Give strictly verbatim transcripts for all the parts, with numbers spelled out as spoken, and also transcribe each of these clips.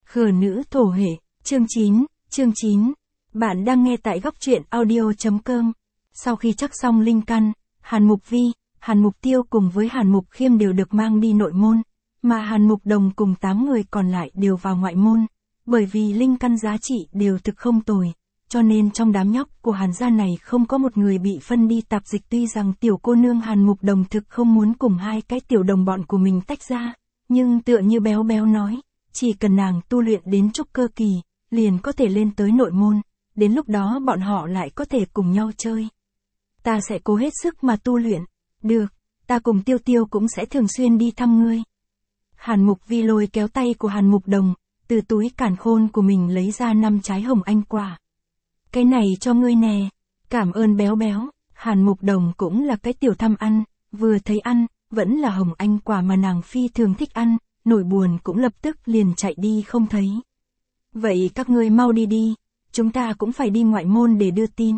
Khờ nữ thổ hệ, chương chín, chương chín. Bạn đang nghe tại góc truyện audio.com. Sau khi chắc xong linh căn, Hàn Mục Vi, Hàn Mục Tiêu cùng với Hàn Mục Khiêm đều được mang đi nội môn, mà Hàn Mục Đồng cùng tám người còn lại đều vào ngoại môn, bởi vì linh căn giá trị đều thực không tồi, cho nên trong đám nhóc của Hàn gia này không có một người bị phân đi tạp dịch. Tuy rằng tiểu cô nương Hàn Mục Đồng thực không muốn cùng hai cái tiểu đồng bọn của mình tách ra, nhưng tựa như Béo Béo nói, chỉ cần nàng tu luyện đến trúc cơ kỳ, liền có thể lên tới nội môn, đến lúc đó bọn họ lại có thể cùng nhau chơi. Ta sẽ cố hết sức mà tu luyện. Được, ta cùng Tiêu Tiêu cũng sẽ thường xuyên đi thăm ngươi. Hàn Mục Vi lôi kéo tay của Hàn Mục Đồng, từ túi càn khôn của mình lấy ra năm trái hồng anh quả. Cái này cho ngươi nè, cảm ơn Béo Béo. Hàn Mục Đồng cũng là cái tiểu tham ăn, vừa thấy ăn, vẫn là hồng anh quả mà nàng phi thường thích ăn, nổi buồn cũng lập tức liền chạy đi không thấy. Vậy các ngươi mau đi đi, chúng ta cũng phải đi ngoại môn để đưa tin.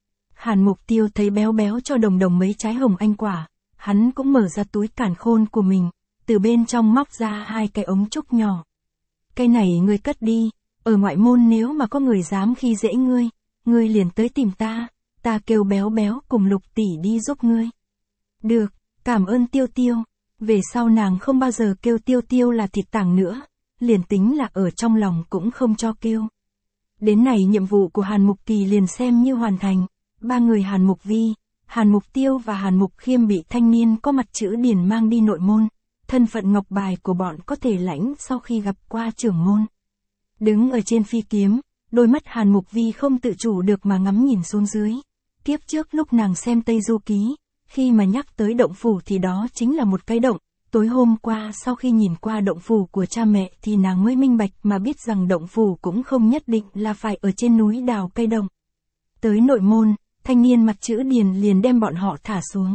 Hàn Mục Tiêu thấy Béo Béo cho Đồng Đồng mấy trái hồng anh quả, hắn cũng mở ra túi càn khôn của mình, từ bên trong móc ra hai cái ống trúc nhỏ. Cái này ngươi cất đi, ở ngoại môn nếu mà có người dám khi dễ ngươi, ngươi liền tới tìm ta, ta kêu Béo Béo cùng Lục tỷ đi giúp ngươi. Được, cảm ơn Tiêu Tiêu. Về sau nàng không bao giờ kêu Tiêu Tiêu là thịt tảng nữa, liền tính là ở trong lòng cũng không cho kêu. Đến này nhiệm vụ của Hàn Mục Kỳ liền xem như hoàn thành, ba người Hàn Mục Vi, Hàn Mục Tiêu và Hàn Mục Khiêm bị thanh niên có mặt chữ điển mang đi nội môn, thân phận ngọc bài của bọn có thể lãnh sau khi gặp qua trưởng môn. Đứng ở trên phi kiếm, đôi mắt Hàn Mục Vi không tự chủ được mà ngắm nhìn xuống dưới. Tiếp trước lúc nàng xem Tây Du Ký, khi mà nhắc tới động phủ thì đó chính là một cái động. Tối hôm qua sau khi nhìn qua động phủ của cha mẹ thì nàng mới minh bạch mà biết rằng động phủ cũng không nhất định là phải ở trên núi đào cây đồng. Tới nội môn, thanh niên mặt chữ điền liền đem bọn họ thả xuống.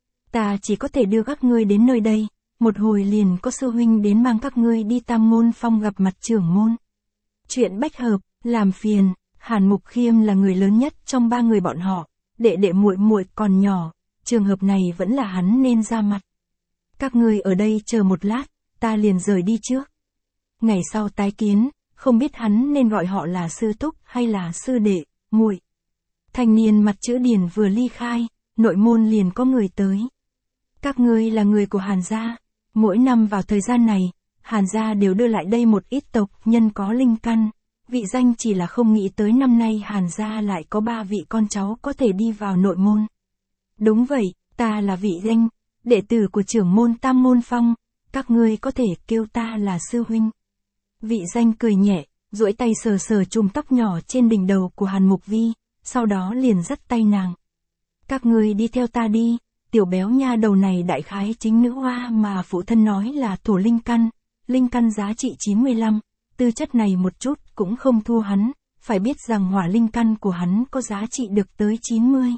Ta chỉ có thể đưa các ngươi đến nơi đây, một hồi liền có sư huynh đến mang các ngươi đi Tam Môn Phong gặp mặt trưởng môn. Chuyện bách hợp, làm phiền. Hàn Mục Khiêm là người lớn nhất trong ba người bọn họ, đệ đệ muội muội còn nhỏ, trường hợp này vẫn là hắn nên ra mặt. Các ngươi ở đây chờ một lát, ta liền rời đi trước. Ngày sau tái kiến, không biết hắn nên gọi họ là sư thúc hay là sư đệ, muội. Thanh niên mặt chữ điển vừa ly khai, nội môn liền có người tới. Các ngươi là người của Hàn gia, mỗi năm vào thời gian này, Hàn gia đều đưa lại đây một ít tộc nhân có linh căn. Vị danh chỉ là không nghĩ tới năm nay Hàn gia lại có ba vị con cháu có thể đi vào nội môn. Đúng vậy, ta là vị danh, đệ tử của trưởng môn Tam Môn Phong, các ngươi có thể kêu ta là sư huynh. Vị danh cười nhẹ, duỗi tay sờ sờ chùm tóc nhỏ trên đỉnh đầu của Hàn Mục Vi, sau đó liền dắt tay nàng. Các ngươi đi theo ta đi, tiểu béo nha đầu này đại khái chính nữ hoa mà phụ thân nói là thổ linh căn, linh căn giá trị chín mươi lăm, tư chất này một chút cũng không thua hắn, phải biết rằng hỏa linh căn của hắn có giá trị được tới chín mươi.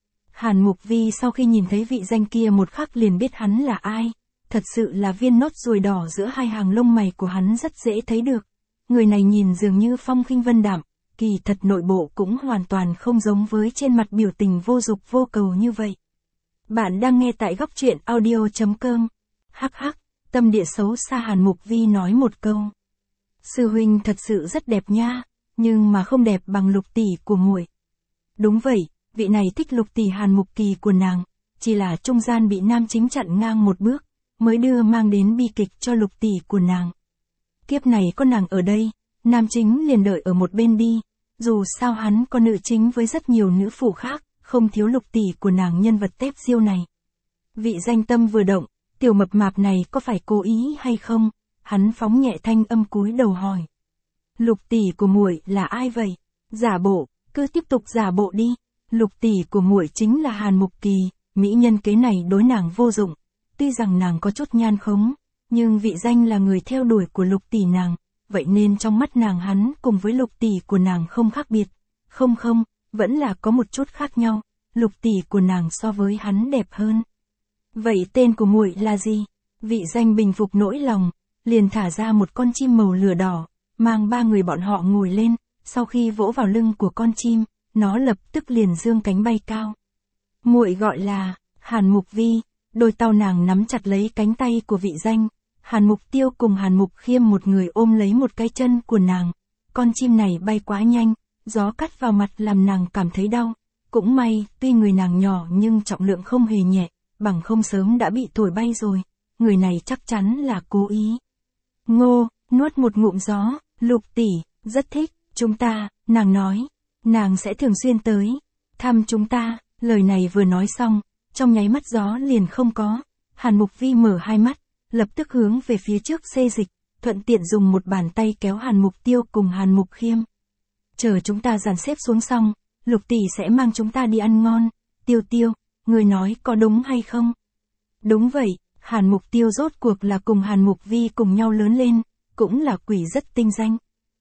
Hàn Mục Vi sau khi nhìn thấy vị danh kia một khắc liền biết hắn là ai, thật sự là viên nốt ruồi đỏ giữa hai hàng lông mày của hắn rất dễ thấy được. Người này nhìn dường như phong khinh vân đạm, kỳ thật nội bộ cũng hoàn toàn không giống với trên mặt biểu tình vô dục vô cầu như vậy. Bạn đang nghe tại góc truyện audio.com. Hắc hắc, tâm địa xấu xa Hàn Mục Vi nói một câu. Sư huynh thật sự rất đẹp nha, nhưng mà không đẹp bằng Lục tỷ của muội. Đúng vậy, vị này thích Lục tỷ Hàn Mục Kỳ của nàng, chỉ là trung gian bị nam chính chặn ngang một bước, mới đưa mang đến bi kịch cho Lục tỷ của nàng. Kiếp này có nàng ở đây, nam chính liền đợi ở một bên đi, dù sao hắn có nữ chính với rất nhiều nữ phụ khác, không thiếu Lục tỷ của nàng nhân vật tép diêu này. Vị danh tâm vừa động, tiểu mập mạp này có phải cố ý hay không? Hắn phóng nhẹ thanh âm cúi đầu hỏi. Lục tỷ của muội là ai vậy? Giả bộ, cứ tiếp tục giả bộ đi. Lục tỷ của muội chính là Hàn Mục Kỳ, mỹ nhân kế này đối nàng vô dụng. Tuy rằng nàng có chút nhan khống, nhưng vị danh là người theo đuổi của Lục tỷ nàng, vậy nên trong mắt nàng hắn cùng với Lục tỷ của nàng không khác biệt. Không không, vẫn là có một chút khác nhau, Lục tỷ của nàng so với hắn đẹp hơn. Vậy tên của muội là gì? Vị danh bình phục nỗi lòng, liền thả ra một con chim màu lửa đỏ, mang ba người bọn họ ngồi lên, sau khi vỗ vào lưng của con chim, nó lập tức liền dương cánh bay cao. Muội gọi là Hàn Mục Vi, đôi tao nàng nắm chặt lấy cánh tay của vị danh, Hàn Mục Tiêu cùng Hàn Mục Khiêm một người ôm lấy một cái chân của nàng. Con chim này bay quá nhanh, gió cắt vào mặt làm nàng cảm thấy đau. Cũng may, tuy người nàng nhỏ nhưng trọng lượng không hề nhẹ, bằng không sớm đã bị thổi bay rồi. Người này chắc chắn là cố ý. Ngô, nuốt một ngụm gió, Lục tỷ, rất thích, chúng ta, nàng nói. Nàng sẽ thường xuyên tới, thăm chúng ta, lời này vừa nói xong, trong nháy mắt gió liền không có. Hàn Mục Vi mở hai mắt, lập tức hướng về phía trước xê dịch, thuận tiện dùng một bàn tay kéo Hàn Mục Tiêu cùng Hàn Mục Khiêm. Chờ chúng ta dàn xếp xuống xong, Lục tỷ sẽ mang chúng ta đi ăn ngon. Tiêu Tiêu, người nói có đúng hay không? Đúng vậy, Hàn Mục Tiêu rốt cuộc là cùng Hàn Mục Vi cùng nhau lớn lên, cũng là quỷ rất tinh danh.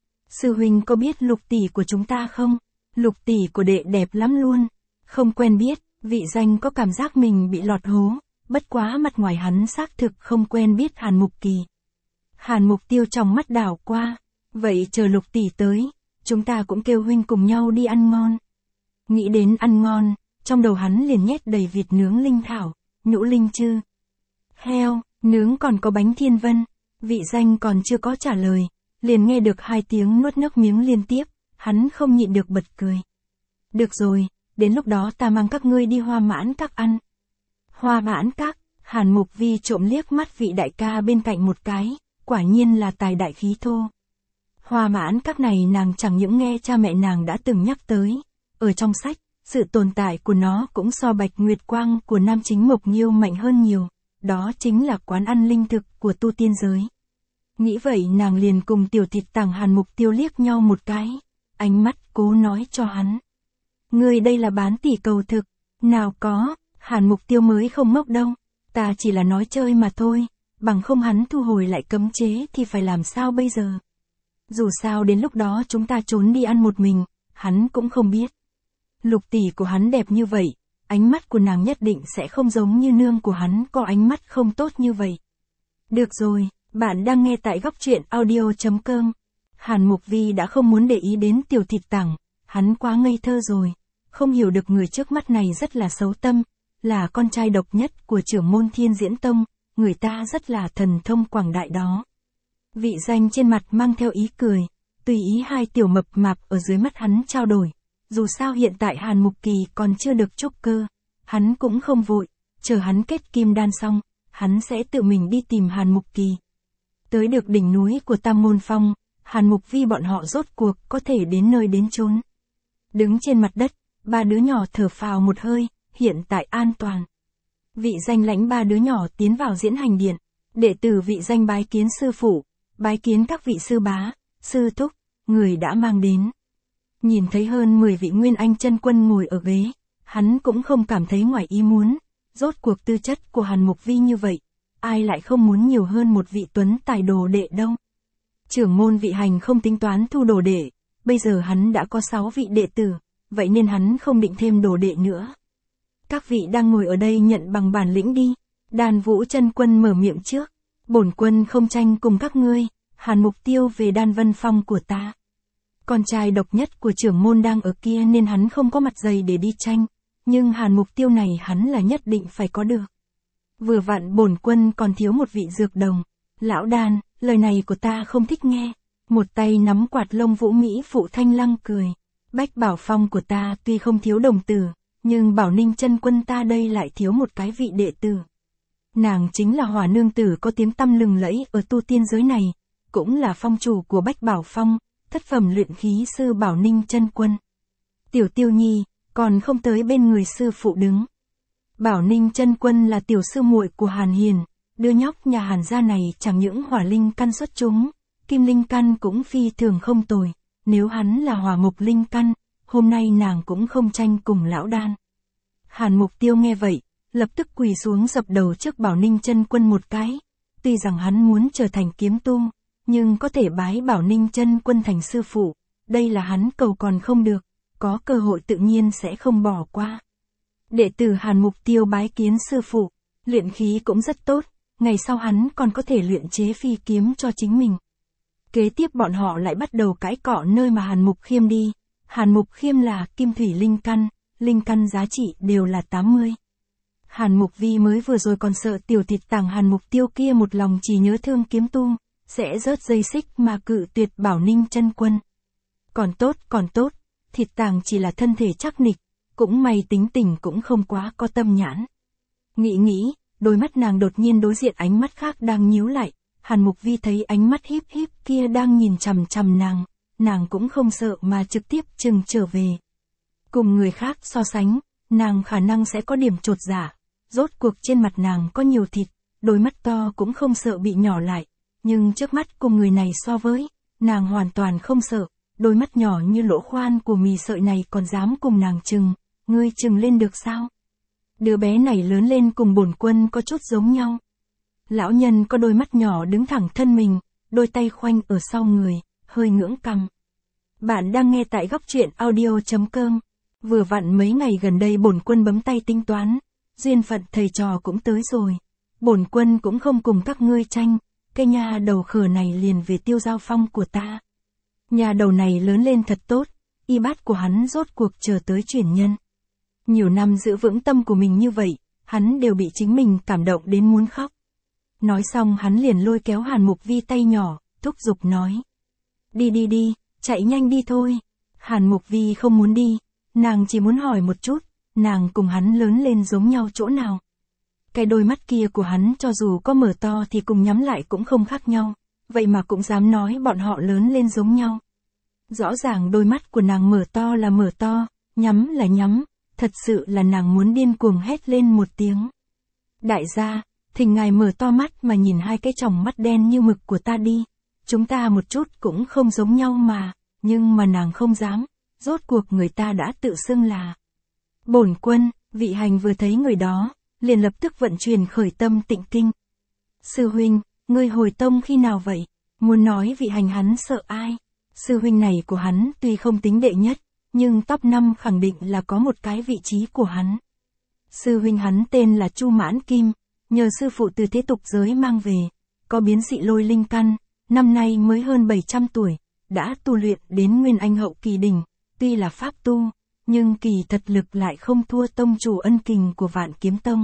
Sư huynh có biết Lục tỷ của chúng ta không? Lục tỷ của đệ đẹp lắm luôn. Không quen biết, vị danh có cảm giác mình bị lọt hố, bất quá mặt ngoài hắn xác thực không quen biết Hàn Mục Kỳ. Hàn Mục Tiêu trong mắt đảo qua, vậy chờ Lục tỷ tới, chúng ta cũng kêu huynh cùng nhau đi ăn ngon. Nghĩ đến ăn ngon, trong đầu hắn liền nhét đầy vịt nướng linh thảo, nhũ linh chư, heo, nướng còn có bánh thiên vân. Vị danh còn chưa có trả lời, liền nghe được hai tiếng nuốt nước miếng liên tiếp, hắn không nhịn được bật cười. Được rồi, đến lúc đó ta mang các ngươi đi Hoa Mãn Các ăn. Hoa Mãn Các, Hàn Mục Vi trộm liếc mắt vị đại ca bên cạnh một cái, quả nhiên là tài đại khí thô. Hoa Mãn Các này nàng chẳng những nghe cha mẹ nàng đã từng nhắc tới, ở trong sách, sự tồn tại của nó cũng so Bạch Nguyệt Quang của Nam Chính Mộc Nhiêu mạnh hơn nhiều, đó chính là quán ăn linh thực của tu tiên giới. Nghĩ vậy nàng liền cùng tiểu thịt tàng Hàn Mục Tiêu liếc nhau một cái, ánh mắt cố nói cho hắn. Ngươi đây là bán tỉ cầu thực, nào có, Hàn Mục Tiêu mới không ngốc đâu, ta chỉ là nói chơi mà thôi, bằng không hắn thu hồi lại cấm chế thì phải làm sao bây giờ. Dù sao đến lúc đó chúng ta trốn đi ăn một mình, hắn cũng không biết. Lục tỷ của hắn đẹp như vậy, ánh mắt của nàng nhất định sẽ không giống như nương của hắn có ánh mắt không tốt như vậy. Được rồi, bạn đang nghe tại góc truyện audio chấm com. Hàn Mục Vi đã không muốn để ý đến tiểu thịt tảng, hắn quá ngây thơ rồi, không hiểu được người trước mắt này rất là xấu tâm, là con trai độc nhất của trưởng môn Thiên Diễn Tông, người ta rất là thần thông quảng đại đó. Vị danh trên mặt mang theo ý cười, tùy ý hai tiểu mập mạp ở dưới mắt hắn trao đổi. Dù sao hiện tại Hàn Mục Kỳ còn chưa được trúc cơ, hắn cũng không vội, chờ hắn kết kim đan xong, hắn sẽ tự mình đi tìm Hàn Mục Kỳ. Tới được đỉnh núi của Tam Môn Phong, Hàn Mục Vi bọn họ rốt cuộc có thể đến nơi đến chốn. Đứng trên mặt đất, ba đứa nhỏ thở phào một hơi, hiện tại an toàn. Vị danh lãnh ba đứa nhỏ tiến vào diễn hành điện, đệ tử vị danh bái kiến sư phụ, bái kiến các vị sư bá, sư thúc, người đã mang đến. Nhìn thấy hơn mười vị Nguyên Anh chân quân ngồi ở ghế, hắn cũng không cảm thấy ngoài ý muốn, rốt cuộc tư chất của Hàn Mục Vi như vậy, ai lại không muốn nhiều hơn một vị tuấn tài đồ đệ đâu. Trưởng môn vị hành không tính toán thu đồ đệ, bây giờ hắn đã có sáu vị đệ tử, vậy nên hắn không định thêm đồ đệ nữa. Các vị đang ngồi ở đây nhận bằng bản lĩnh đi, Đan Vũ chân quân mở miệng trước, bổn quân không tranh cùng các ngươi, Hàn Mục Tiêu về Đan Vân Phong của ta. Con trai độc nhất của trưởng môn đang ở kia nên hắn không có mặt dày để đi tranh, nhưng Hàn Mục Tiêu này hắn là nhất định phải có được. Vừa vặn bổn quân còn thiếu một vị dược đồng. Lão Đan, lời này của ta không thích nghe. Một tay nắm quạt lông vũ Mỹ phụ Thanh Lăng cười. Bách Bảo Phong của ta tuy không thiếu đồng tử, nhưng Bảo Ninh chân quân ta đây lại thiếu một cái vị đệ tử. Nàng chính là Hỏa nương tử có tiếng tăm lừng lẫy ở tu tiên giới này, cũng là phong chủ của Bách Bảo Phong, thất phẩm luyện khí sư Bảo Ninh chân quân. Tiểu Tiêu Nhi, còn không tới bên người sư phụ đứng. Bảo Ninh chân quân là tiểu sư muội của Hàn Hiền, đứa nhóc nhà Hàn gia này chẳng những hỏa linh căn xuất chúng, kim linh căn cũng phi thường không tồi, nếu hắn là hỏa mộc linh căn, hôm nay nàng cũng không tranh cùng lão Đan. Hàn Mục Tiêu nghe vậy, lập tức quỳ xuống dập đầu trước Bảo Ninh chân quân một cái, tuy rằng hắn muốn trở thành kiếm tu, nhưng có thể bái Bảo Ninh chân quân thành sư phụ, đây là hắn cầu còn không được, có cơ hội tự nhiên sẽ không bỏ qua. Đệ tử Hàn Mục Tiêu bái kiến sư phụ, luyện khí cũng rất tốt, ngày sau hắn còn có thể luyện chế phi kiếm cho chính mình. Kế tiếp bọn họ lại bắt đầu cãi cọ nơi mà Hàn Mục Khiêm đi. Hàn Mục Khiêm là kim thủy linh căn, linh căn giá trị đều là tám mươi. Hàn Mục Vi mới vừa rồi còn sợ tiểu thịt tàng Hàn Mục Tiêu kia một lòng chỉ nhớ thương kiếm tu, sẽ rớt dây xích mà cự tuyệt Bảo Ninh chân quân. Còn tốt, còn tốt, thịt tàng chỉ là thân thể chắc nịch, cũng may tính tình cũng không quá có tâm nhãn. Nghĩ nghĩ, đôi mắt nàng đột nhiên đối diện ánh mắt khác đang nhíu lại, Hàn Mục Vi thấy ánh mắt híp híp kia đang nhìn chằm chằm nàng, nàng cũng không sợ mà trực tiếp chừng trở về. Cùng người khác so sánh, nàng khả năng sẽ có điểm chột dạ, rốt cuộc trên mặt nàng có nhiều thịt, đôi mắt to cũng không sợ bị nhỏ lại, nhưng trước mắt cùng người này so với, nàng hoàn toàn không sợ, đôi mắt nhỏ như lỗ khoan của mì sợi này còn dám cùng nàng chừng, ngươi chừng lên được sao? Đứa bé này lớn lên cùng bổn quân có chút giống nhau. Lão nhân có đôi mắt nhỏ đứng thẳng thân mình, đôi tay khoanh ở sau người, hơi ngưỡng cằm. Bạn đang nghe tại góc truyện audio chấm com. Vừa vặn mấy ngày gần đây bổn quân bấm tay tính toán, duyên phận thầy trò cũng tới rồi. Bổn quân cũng không cùng các ngươi tranh, cái nhà đầu khờ này liền về Tiêu Giao Phong của ta. Nhà đầu này lớn lên thật tốt, y bát của hắn rốt cuộc chờ tới chuyển nhân. Nhiều năm giữ vững tâm của mình như vậy, hắn đều bị chính mình cảm động đến muốn khóc. Nói xong hắn liền lôi kéo Hàn Mục Vi tay nhỏ, thúc giục nói. Đi đi đi, chạy nhanh đi thôi. Hàn Mục Vi không muốn đi, nàng chỉ muốn hỏi một chút, nàng cùng hắn lớn lên giống nhau chỗ nào. Cái đôi mắt kia của hắn cho dù có mở to thì cùng nhắm lại cũng không khác nhau, vậy mà cũng dám nói bọn họ lớn lên giống nhau. Rõ ràng đôi mắt của nàng mở to là mở to, nhắm là nhắm, thật sự là nàng muốn điên cuồng hét lên một tiếng. Đại gia, thỉnh ngài mở to mắt mà nhìn hai cái tròng mắt đen như mực của ta đi, chúng ta một chút cũng không giống nhau mà, nhưng mà nàng không dám, rốt cuộc người ta đã tự xưng là bổn quân. Vị hành vừa thấy người đó, liền lập tức vận chuyển khởi tâm tịnh kinh. Sư huynh, ngươi hồi tông khi nào vậy? Muốn nói vị hành hắn sợ ai? Sư huynh này của hắn tuy không tính đệ nhất, nhưng top năm khẳng định là có một cái vị trí của hắn. Sư huynh hắn tên là Chu Mãn Kim, nhờ sư phụ từ thế tục giới mang về, có biến dị lôi linh căn, năm nay mới hơn bảy trăm tuổi, đã tu luyện đến Nguyên Anh hậu kỳ đỉnh, tuy là pháp tu, nhưng kỳ thật lực lại không thua tông chủ Ân Kình của Vạn Kiếm Tông.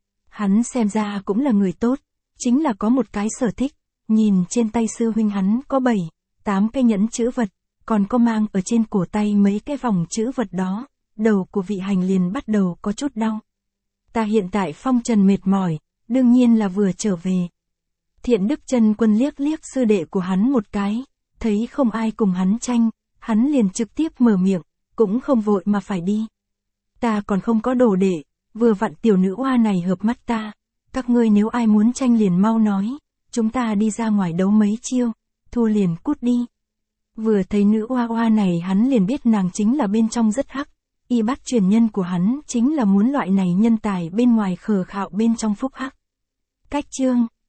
Hắn xem ra cũng là người tốt, chính là có một cái sở thích, nhìn trên tay sư huynh hắn có bảy, tám cái nhẫn chữ vật, còn có mang ở trên cổ tay mấy cái vòng chữ vật đó, đầu của vị hành liền bắt đầu có chút đau. Ta hiện tại phong trần mệt mỏi, đương nhiên là vừa trở về. Thiện Đức Chân Quân liếc liếc sư đệ của hắn một cái, thấy không ai cùng hắn tranh, hắn liền trực tiếp mở miệng, cũng không vội mà phải đi. Ta còn không có đồ đệ, vừa vặn tiểu nữ oa này hợp mắt ta, các ngươi nếu ai muốn tranh liền mau nói, chúng ta đi ra ngoài đấu mấy chiêu, thua liền cút đi. Vừa thấy nữ oa oa này hắn liền biết nàng chính là bên trong rất hắc, y bát truyền nhân của hắn chính là muốn loại này nhân tài bên ngoài khờ khạo bên trong phúc hắc. Cách chương